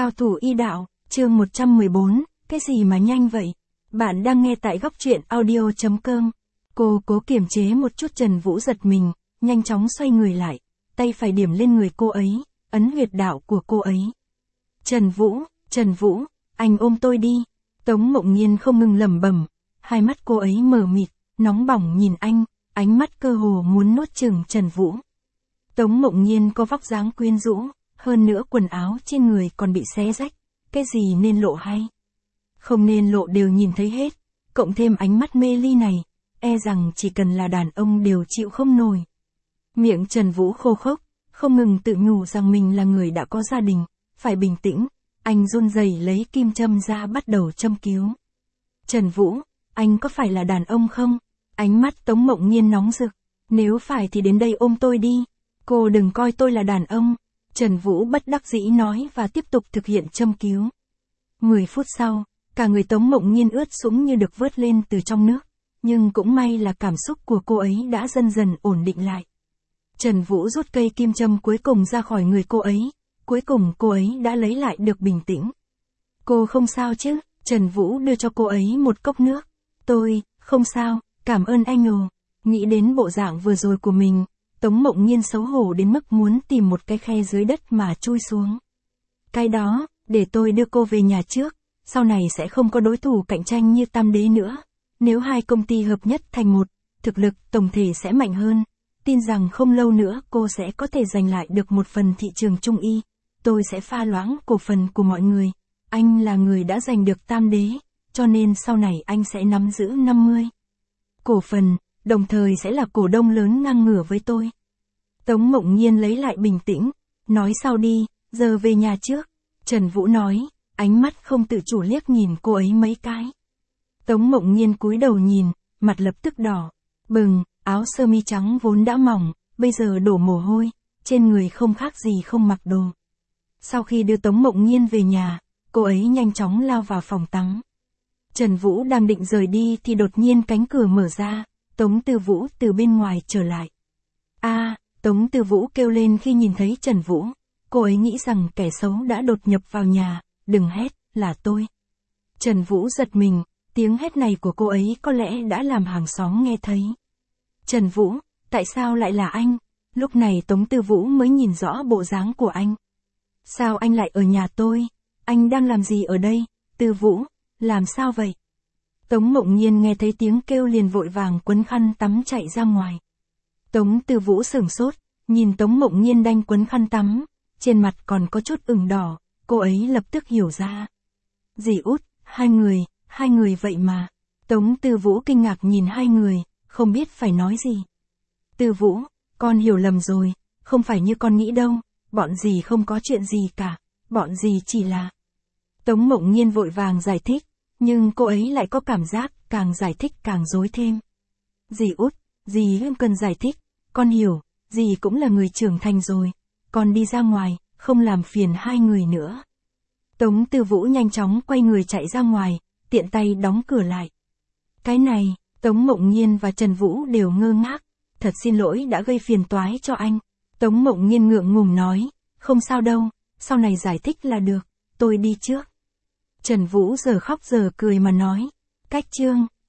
Cao thủ y đạo, chương 114, cái gì mà nhanh vậy? Bạn đang nghe tại góc truyện audio.com. Cô cố kiềm chế một chút. Trần Vũ giật mình, nhanh chóng xoay người lại, tay phải điểm lên người cô ấy, ấn huyệt đạo của cô ấy. Trần Vũ, anh ôm tôi đi. Tống Mộng Nhiên không ngừng lẩm bẩm, hai mắt cô ấy mờ mịt, nóng bỏng nhìn anh, ánh mắt cơ hồ muốn nuốt chửng Trần Vũ. Tống Mộng Nhiên có vóc dáng quyến rũ, hơn nữa quần áo trên người còn bị xé rách, cái gì nên lộ hay không nên lộ đều nhìn thấy hết, cộng thêm ánh mắt mê ly này, e rằng chỉ cần là đàn ông đều chịu không nổi. Miệng Trần Vũ khô khốc, không ngừng tự nhủ rằng mình là người đã có gia đình, phải bình tĩnh, anh run rẩy lấy kim châm ra bắt đầu châm cứu. Trần Vũ, anh có phải là đàn ông không? Ánh mắt Tống Mộng Nhiên nóng rực, nếu phải thì đến đây ôm tôi đi, cô đừng coi tôi là đàn ông. Trần Vũ bất đắc dĩ nói và tiếp tục thực hiện châm cứu. 10 phút sau, cả người Tống Mộng Nhiên ướt sũng như được vớt lên từ trong nước, nhưng cũng may là cảm xúc của cô ấy đã dần dần ổn định lại. Trần Vũ rút cây kim châm cuối cùng ra khỏi người cô ấy, cuối cùng cô ấy đã lấy lại được bình tĩnh. Cô không sao chứ? Trần Vũ đưa cho cô ấy một cốc nước. Tôi, không sao, cảm ơn anh ồ. Nghĩ đến bộ dạng vừa rồi của mình, Tống Mộng Nhiên xấu hổ đến mức muốn tìm một cái khe dưới đất mà chui xuống. Cái đó, để tôi đưa cô về nhà trước, sau này sẽ không có đối thủ cạnh tranh như Tam Đế nữa. Nếu hai công ty hợp nhất thành một, thực lực tổng thể sẽ mạnh hơn. Tin rằng không lâu nữa cô sẽ có thể giành lại được một phần thị trường Trung Y. Tôi sẽ pha loãng cổ phần của mọi người. Anh là người đã giành được Tam Đế, cho nên sau này anh sẽ nắm giữ 50 cổ phần, đồng thời sẽ là cổ đông lớn ngang ngửa với tôi. Tống Mộng Nhiên lấy lại bình tĩnh, nói sau đi, giờ về nhà trước. Trần Vũ nói, ánh mắt không tự chủ liếc nhìn cô ấy mấy cái. Tống Mộng Nhiên cúi đầu nhìn, mặt lập tức đỏ bừng, áo sơ mi trắng vốn đã mỏng, bây giờ đổ mồ hôi, trên người không khác gì không mặc đồ. Sau khi đưa Tống Mộng Nhiên về nhà, cô ấy nhanh chóng lao vào phòng tắm. Trần Vũ đang định rời đi thì đột nhiên cánh cửa mở ra, Tống Tư Vũ từ bên ngoài trở lại. Tống Tư Vũ kêu lên khi nhìn thấy Trần Vũ, cô ấy nghĩ rằng kẻ xấu đã đột nhập vào nhà, đừng hét, là tôi. Trần Vũ giật mình, tiếng hét này của cô ấy có lẽ đã làm hàng xóm nghe thấy. Trần Vũ, tại sao lại là anh? Lúc này Tống Tư Vũ mới nhìn rõ bộ dáng của anh. Sao anh lại ở nhà tôi? Anh đang làm gì ở đây? Tư Vũ, làm sao vậy? Tống Mộng Nhiên nghe thấy tiếng kêu liền vội vàng quấn khăn tắm chạy ra ngoài. Tống Tư Vũ sửng sốt, nhìn Tống Mộng Nhiên đanh quấn khăn tắm, trên mặt còn có chút ửng đỏ, cô ấy lập tức hiểu ra. Dì út, hai người vậy mà. Tống Tư Vũ kinh ngạc nhìn hai người, không biết phải nói gì. Tư Vũ, con hiểu lầm rồi, không phải như con nghĩ đâu, bọn dì không có chuyện gì cả, bọn dì chỉ là... Tống Mộng Nhiên vội vàng giải thích, nhưng cô ấy lại có cảm giác càng giải thích càng rối thêm. Dì út, dì không cần giải thích, con hiểu, dì cũng là người trưởng thành rồi, con đi ra ngoài, không làm phiền hai người nữa. Tống Tư Vũ nhanh chóng quay người chạy ra ngoài, tiện tay đóng cửa lại. Cái này, Tống Mộng Nhiên và Trần Vũ đều ngơ ngác, thật xin lỗi đã gây phiền toái cho anh. Tống Mộng Nhiên ngượng ngùng nói, không sao đâu, sau này giải thích là được, tôi đi trước. Trần Vũ giờ khóc giờ cười mà nói, cách chương